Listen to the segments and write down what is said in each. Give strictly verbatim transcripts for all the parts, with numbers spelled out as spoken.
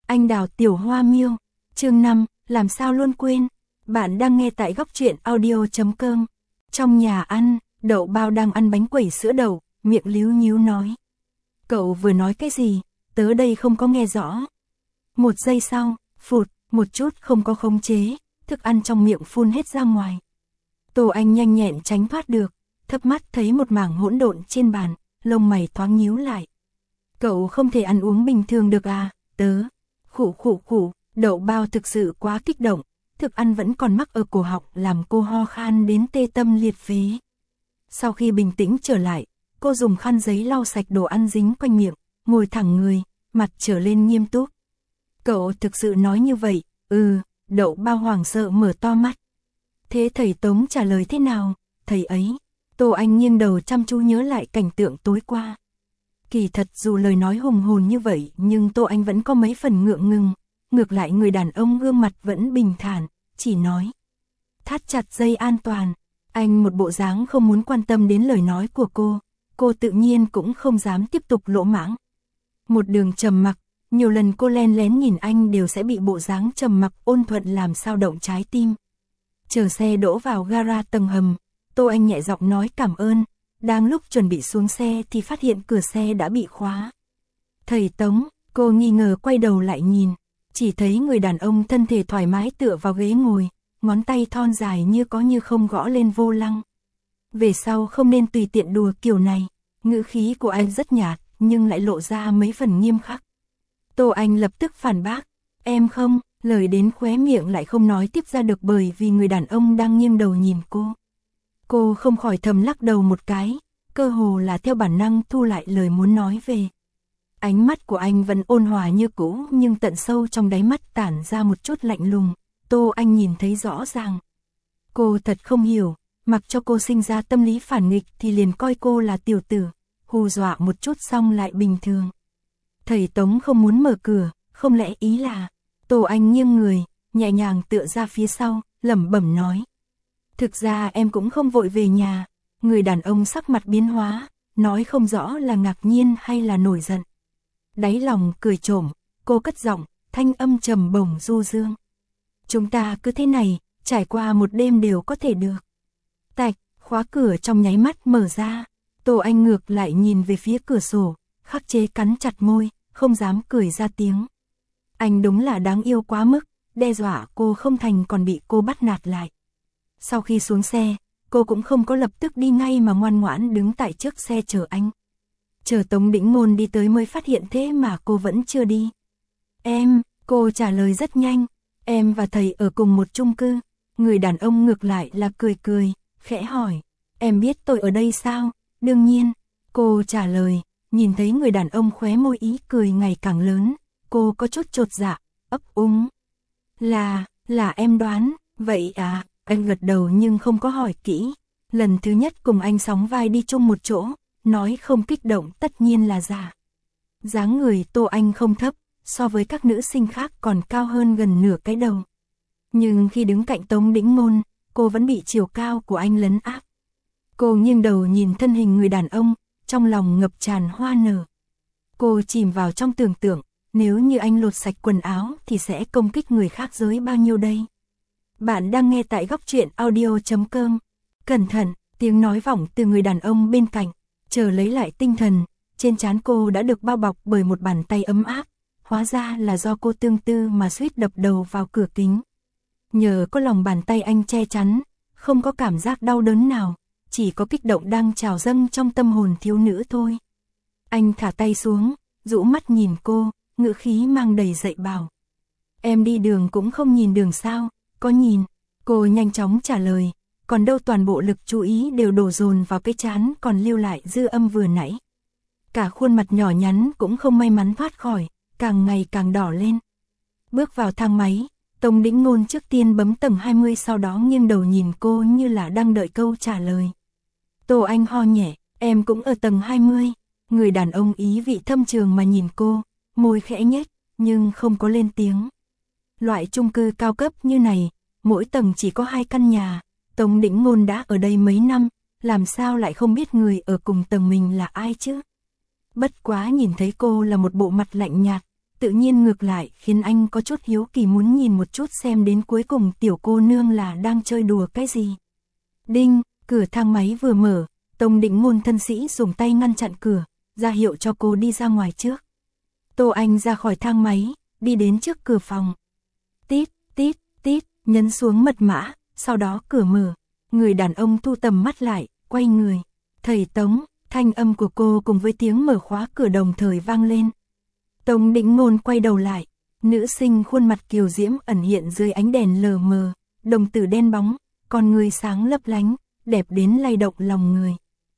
Anh đào tiểu hoa miêu. Chương năm, làm sao luôn quên. Bạn đang nghe tại góc truyện audio chấm com. Trong nhà ăn, Đậu Bao đang ăn bánh quẩy sữa đậu, miệng líu nhíu nói. Cậu vừa nói cái gì, tớ đây không có nghe rõ. Một giây sau, phụt, một chút không có khống chế, thức ăn trong miệng phun hết ra ngoài. Tô Anh nhanh nhẹn tránh thoát được, thấp mắt thấy một mảng hỗn độn trên bàn, lông mày thoáng nhíu lại. Cậu không thể ăn uống bình thường được à, tớ. Khụ khụ khụ, Đậu Bao thực sự quá kích động, thức ăn vẫn còn mắc ở cổ họng làm cô ho khan đến tê tâm liệt phế. Sau khi bình tĩnh trở lại, cô dùng khăn giấy lau sạch đồ ăn dính quanh miệng, ngồi thẳng người, mặt trở lên nghiêm túc. Cậu thực sự nói như vậy? Ừ, Đậu Bao hoảng sợ mở to mắt. Thế thầy Tống trả lời thế nào? Thầy ấy. Tô Anh nghiêng đầu chăm chú nhớ lại cảnh tượng tối qua. Kỳ thật dù lời nói hùng hồn như vậy nhưng Tô Anh vẫn có mấy phần ngượng ngùng. Ngược lại người đàn ông gương mặt vẫn bình thản, chỉ nói. Thắt chặt dây an toàn. Anh một bộ dáng không muốn quan tâm đến lời nói của cô. Cô tự nhiên cũng không dám tiếp tục lỗ mãng. Một đường trầm mặc, nhiều lần cô len lén nhìn anh đều sẽ bị bộ dáng trầm mặc ôn thuận làm sao động trái tim. Chờ xe đỗ vào gara tầng hầm, Tô Anh nhẹ giọng nói cảm ơn. Đang lúc chuẩn bị xuống xe thì phát hiện cửa xe đã bị khóa. Thầy Tống, cô nghi ngờ quay đầu lại nhìn, chỉ thấy người đàn ông thân thể thoải mái tựa vào ghế ngồi, ngón tay thon dài như có như không gõ lên vô lăng. Về sau không nên tùy tiện đùa kiểu này, ngữ khí của anh rất nhạt nhưng lại lộ ra mấy phần nghiêm khắc. Tô Anh lập tức phản bác, em không, lời đến khóe miệng lại không nói tiếp ra được bởi vì người đàn ông đang nghiêng đầu nhìn cô. Cô không khỏi thầm lắc đầu một cái, cơ hồ là theo bản năng thu lại lời muốn nói về. Ánh mắt của anh vẫn ôn hòa như cũ nhưng tận sâu trong đáy mắt tản ra một chút lạnh lùng, Tô Anh nhìn thấy rõ ràng. Cô thật không hiểu, mặc cho cô sinh ra tâm lý phản nghịch thì liền coi cô là tiểu tử, hù dọa một chút xong lại bình thường. Thầy Tống không muốn mở cửa, không lẽ ý là... Tô Anh nghiêng người, nhẹ nhàng tựa ra phía sau, lẩm bẩm nói. Thực ra em cũng không vội về nhà. Người đàn ông sắc mặt biến hóa, nói không rõ là ngạc nhiên hay là nổi giận. Đáy lòng cười trộm, cô cất giọng, thanh âm trầm bổng du dương. Chúng ta cứ thế này, trải qua một đêm đều có thể được. Tạch, khóa cửa trong nháy mắt mở ra. Tô Anh ngược lại nhìn về phía cửa sổ, khắc chế cắn chặt môi, không dám cười ra tiếng. Anh đúng là đáng yêu quá mức, đe dọa cô không thành còn bị cô bắt nạt lại. Sau khi xuống xe, cô cũng không có lập tức đi ngay mà ngoan ngoãn đứng tại trước xe chờ anh. Chờ Tống Đĩnh Ngôn đi tới mới phát hiện thế mà cô vẫn chưa đi. Em, cô trả lời rất nhanh, em và thầy ở cùng một chung cư. Người đàn ông ngược lại là cười cười, khẽ hỏi, em biết tôi ở đây sao? Đương nhiên, cô trả lời, nhìn thấy người đàn ông khóe môi ý cười ngày càng lớn, cô có chút chột dạ, ấp úng. Là, là em đoán, vậy à? Anh gật đầu nhưng không có hỏi kỹ. Lần thứ nhất cùng anh sóng vai đi chung một chỗ, nói không kích động tất nhiên là giả. Dáng người Tô Anh không thấp, so với các nữ sinh khác còn cao hơn gần nửa cái đầu. Nhưng khi đứng cạnh Tống Đĩnh Ngôn, cô vẫn bị chiều cao của anh lấn áp. Cô nghiêng đầu nhìn thân hình người đàn ông, trong lòng ngập tràn hoa nở. Cô chìm vào trong tưởng tượng, nếu như anh lột sạch quần áo thì sẽ công kích người khác giới bao nhiêu đây? Bạn đang nghe tại góc truyện audio chấm com. Cẩn thận, tiếng nói vọng từ người đàn ông bên cạnh. Chờ lấy lại tinh thần, trên trán cô đã được bao bọc bởi một bàn tay ấm áp. Hóa ra là do cô tương tư mà suýt đập đầu vào cửa kính. Nhờ có lòng bàn tay anh che chắn, không có cảm giác đau đớn nào, chỉ có kích động đang trào dâng trong tâm hồn thiếu nữ thôi. Anh thả tay xuống, rũ mắt nhìn cô, ngữ khí mang đầy dạy bảo. Em đi đường cũng không nhìn đường sao? Có nhìn, cô nhanh chóng trả lời, còn đâu toàn bộ lực chú ý đều đổ dồn vào cái trán còn lưu lại dư âm vừa nãy. Cả khuôn mặt nhỏ nhắn cũng không may mắn thoát khỏi, càng ngày càng đỏ lên. Bước vào thang máy, Tống Đĩnh Ngôn trước tiên bấm tầng hai mươi sau đó nghiêng đầu nhìn cô như là đang đợi câu trả lời. Tô Anh ho nhẹ, em cũng ở tầng hai mươi. Người đàn ông ý vị thâm trường mà nhìn cô, môi khẽ nhếch, nhưng không có lên tiếng. Loại chung cư cao cấp như này, mỗi tầng chỉ có hai căn nhà, Tống Đĩnh Ngôn đã ở đây mấy năm, làm sao lại không biết người ở cùng tầng mình là ai chứ? Bất quá nhìn thấy cô là một bộ mặt lạnh nhạt, tự nhiên ngược lại khiến anh có chút hiếu kỳ muốn nhìn một chút xem đến cuối cùng tiểu cô nương là đang chơi đùa cái gì. Đinh, cửa thang máy vừa mở, Tông Đỉnh Ngôn thân sĩ dùng tay ngăn chặn cửa, ra hiệu cho cô đi ra ngoài trước. Tô Anh ra khỏi thang máy, đi đến trước cửa phòng. Tít, tít, tít, nhấn xuống mật mã, sau đó cửa mở, người đàn ông thu tầm mắt lại, quay người. Thầy Tống, thanh âm của cô cùng với tiếng mở khóa cửa đồng thời vang lên. Tông Đỉnh Ngôn quay đầu lại, nữ sinh khuôn mặt kiều diễm ẩn hiện dưới ánh đèn lờ mờ, đồng tử đen bóng, con người sáng lấp lánh, đẹp đến lay động lòng người.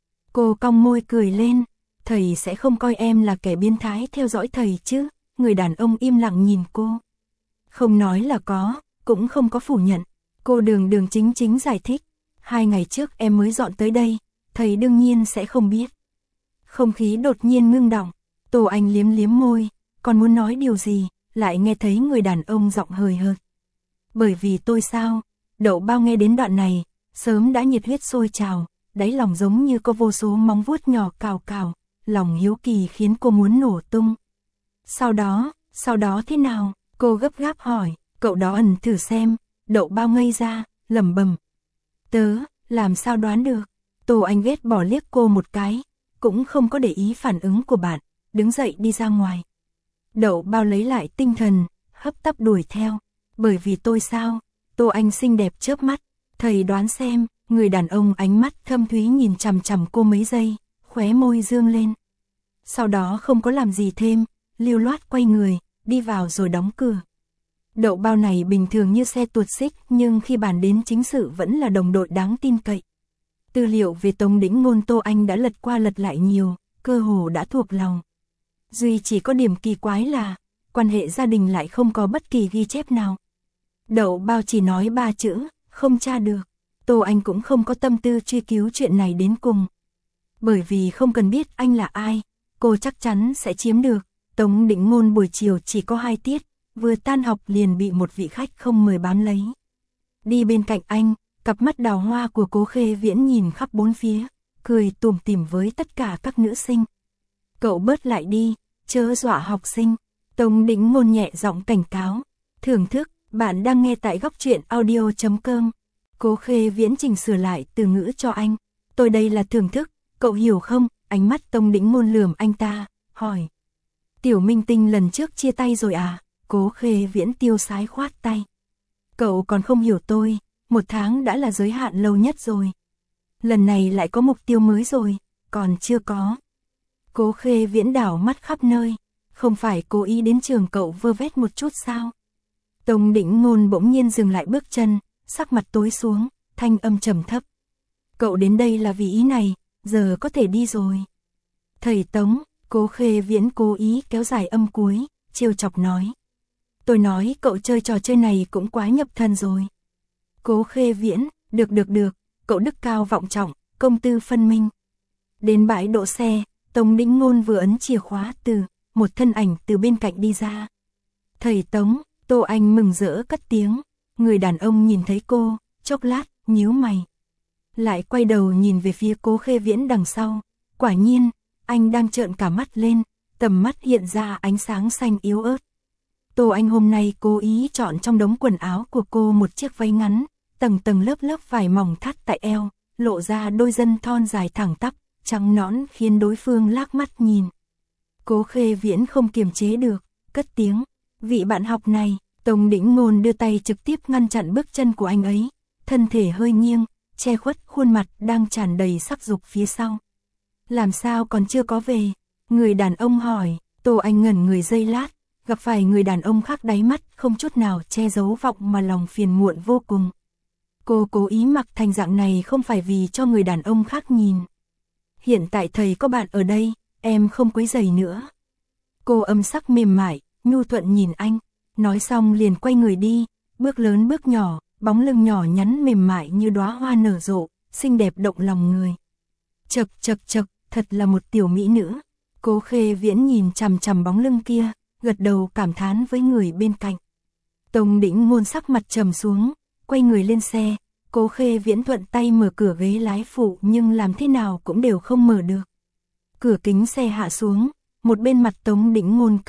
Cô cong môi cười lên, thầy sẽ không coi em là kẻ biến thái theo dõi thầy chứ? Người đàn ông im lặng nhìn cô. Không nói là có, cũng không có phủ nhận. Cô đường đường chính chính giải thích. Hai ngày trước em mới dọn tới đây, thầy đương nhiên sẽ không biết. Không khí đột nhiên ngưng đọng, Tô Anh liếm liếm môi, còn muốn nói điều gì, lại nghe thấy người đàn ông giọng hời hợt. Bởi vì tôi sao? Đậu Bao nghe đến đoạn này, sớm đã nhiệt huyết sôi trào, đáy lòng giống như có vô số móng vuốt nhỏ cào cào, lòng hiếu kỳ khiến cô muốn nổ tung. Sau đó, sau đó thế nào? Cô gấp gáp hỏi, cậu đó ẩn thử xem. Đậu Bao ngây ra, lẩm bẩm. Tớ, làm sao đoán được? Tô Anh ghét bỏ liếc cô một cái, cũng không có để ý phản ứng của bạn, đứng dậy đi ra ngoài. Đậu Bao lấy lại tinh thần, hấp tấp đuổi theo. Bởi vì tôi sao? Tô Anh xinh đẹp chớp mắt. Thầy đoán xem. Người đàn ông ánh mắt thâm thúy nhìn chằm chằm cô mấy giây, khóe môi dương lên. Sau đó không có làm gì thêm, lưu loát quay người, đi vào rồi đóng cửa. Đậu Bao này bình thường như xe tuột xích, nhưng khi bàn đến chính sự vẫn là đồng đội đáng tin cậy. Tư liệu về Tông Đỉnh Ngôn Tô Anh đã lật qua lật lại nhiều, cơ hồ đã thuộc lòng. Duy chỉ có điểm kỳ quái là, quan hệ gia đình lại không có bất kỳ ghi chép nào. Đậu Bao chỉ nói ba chữ, không tra được. Tô Anh cũng không có tâm tư truy cứu chuyện này đến cùng. Bởi vì không cần biết anh là ai, cô chắc chắn sẽ chiếm được. Tống Đỉnh Ngôn buổi chiều chỉ có hai tiết, vừa tan học liền bị một vị khách không mời bám lấy. Đi bên cạnh anh, cặp mắt đào hoa của Cố Khê Viễn nhìn khắp bốn phía, cười tủm tỉm với tất cả các nữ sinh. Cậu bớt lại đi, chớ dọa học sinh. Tống Đỉnh Ngôn nhẹ giọng cảnh cáo. Thưởng thức, bạn đang nghe tại góc truyện audio chấm com. Cố Khê Viễn chỉnh sửa lại từ ngữ cho anh. Tôi đây là thưởng thức, cậu hiểu không? Ánh mắt Tông Đỉnh Ngôn lườm anh ta, hỏi. Tiểu minh tinh lần trước chia tay rồi à? Cố Khê Viễn tiêu sái khoát tay. Cậu còn không hiểu tôi, một tháng đã là giới hạn lâu nhất rồi. Lần này lại có mục tiêu mới rồi, còn chưa có. Cố Khê Viễn đảo mắt khắp nơi, không phải cố ý đến trường cậu vơ vét một chút sao? Tông Đỉnh Ngôn bỗng nhiên dừng lại bước chân, sắc mặt tối xuống, thanh âm trầm thấp. Cậu đến đây là vì ý này, giờ có thể đi rồi. Thầy Tống, Cố Khê Viễn cố ý kéo dài âm cuối, trêu chọc nói. Tôi nói cậu chơi trò chơi này cũng quá nhập thần rồi. Cố Khê Viễn, được được được, cậu đức cao vọng trọng, công tư phân minh. Đến bãi đỗ xe, Tống Đỉnh Ngôn vừa ấn chìa khóa từ, một thân ảnh từ bên cạnh đi ra. Thầy Tống, Tô Anh mừng rỡ cất tiếng. Người đàn ông nhìn thấy cô, chốc lát, nhíu mày. Lại quay đầu nhìn về phía Cố Khê Viễn đằng sau. Quả nhiên, anh đang trợn cả mắt lên, tầm mắt hiện ra ánh sáng xanh yếu ớt. Tô Anh hôm nay cố ý chọn trong đống quần áo của cô một chiếc váy ngắn, tầng tầng lớp lớp vải mỏng thắt tại eo, lộ ra đôi chân thon dài thẳng tắp, trắng nõn khiến đối phương lác mắt nhìn. Cố Khê Viễn không kiềm chế được, cất tiếng. Vị bạn học này. Tống Đỉnh Ngôn đưa tay trực tiếp ngăn chặn bước chân của anh ấy, thân thể hơi nghiêng, che khuất khuôn mặt đang tràn đầy sắc dục phía sau. Làm sao còn chưa có về? Người đàn ông hỏi. Tô Anh ngẩn người giây lát, gặp phải người đàn ông khác đáy mắt không chút nào che giấu vọng mà lòng phiền muộn vô cùng. Cô cố ý mặc thành dạng này không phải vì cho người đàn ông khác nhìn. Hiện tại thầy có bạn ở đây, em không quấy rầy nữa. Cô âm sắc mềm mại, nhu thuận nhìn anh. Nói xong liền quay người đi, bước lớn bước nhỏ, bóng lưng nhỏ nhắn mềm mại như đóa hoa nở rộ, xinh đẹp động lòng người. Chậc chậc chậc, thật là một tiểu mỹ nữ. Cố Khê Viễn nhìn chằm chằm bóng lưng kia, gật đầu cảm thán với người bên cạnh. Tống Đỉnh Ngôn sắc mặt trầm xuống, quay người lên xe. Cố Khê Viễn thuận tay mở cửa ghế lái phụ nhưng làm thế nào cũng đều không mở được. Cửa kính xe hạ xuống, một bên mặt Tống Đỉnh Ngôn cứng ngắc,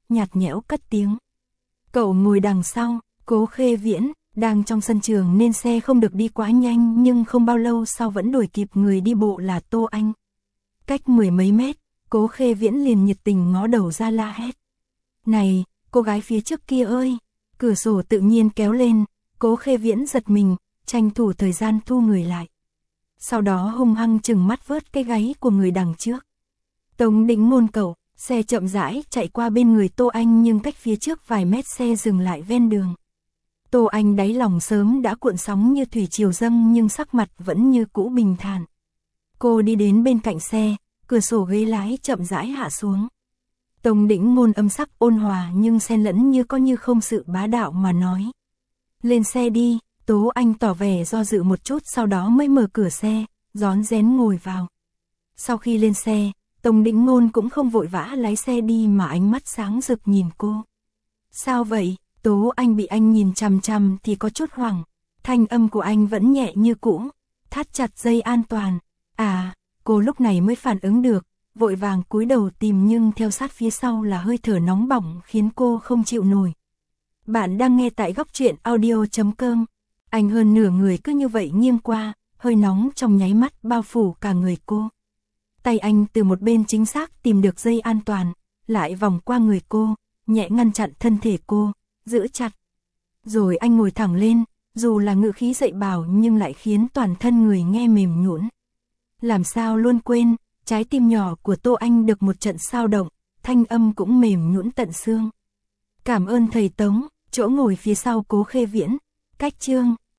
nhạt nhẽo cất tiếng. Cậu ngồi đằng sau, Cố Khê Viễn, đang trong sân trường nên xe không được đi quá nhanh nhưng không bao lâu sau vẫn đuổi kịp người đi bộ là Tô Anh. Cách mười mấy mét, Cố Khê Viễn liền nhiệt tình ngó đầu ra la hét. Này, cô gái phía trước kia ơi! Cửa sổ tự nhiên kéo lên, Cố Khê Viễn giật mình, tranh thủ thời gian thu người lại. Sau đó hung hăng chừng mắt vớt cái gáy của người đằng trước. Tống Đỉnh Ngôn cậu, xe chậm rãi chạy qua bên người Tô Anh nhưng cách phía trước vài mét xe dừng lại ven đường. Tô Anh đáy lòng sớm đã cuộn sóng như thủy triều dâng nhưng sắc mặt vẫn như cũ bình thản. Cô đi đến bên cạnh xe, cửa sổ ghế lái chậm rãi hạ xuống. Tống Đỉnh Ngôn âm sắc ôn hòa nhưng xen lẫn như có như không sự bá đạo mà nói. Lên xe đi, Tố Anh tỏ vẻ do dự một chút sau đó mới mở cửa xe, rón rén ngồi vào. Sau khi lên xe, Tống Đỉnh Ngôn cũng không vội vã lái xe đi mà ánh mắt sáng rực nhìn cô. Sao vậy? Tố Anh bị anh nhìn chằm chằm thì có chút hoảng. Thanh âm của anh vẫn nhẹ như cũ, thắt chặt dây an toàn. À, cô lúc này mới phản ứng được, vội vàng cúi đầu tìm nhưng theo sát phía sau là hơi thở nóng bỏng khiến cô không chịu nổi. Bạn đang nghe tại góc truyện audio chấm com. Anh hơn nửa người cứ như vậy nghiêng qua, hơi nóng trong nháy mắt bao phủ cả người cô. Tay anh từ một bên chính xác tìm được dây an toàn, lại vòng qua người cô, nhẹ ngăn chặn thân thể cô, giữ chặt. Rồi anh ngồi thẳng lên, dù là ngữ khí dạy bảo nhưng lại khiến toàn thân người nghe mềm nhũn. Làm sao luôn quên, trái tim nhỏ của Tô Anh được một trận sao động, thanh âm cũng mềm nhũn tận xương. Cảm ơn thầy Tống, chỗ ngồi phía sau Cố Khê Viễn, cách Trương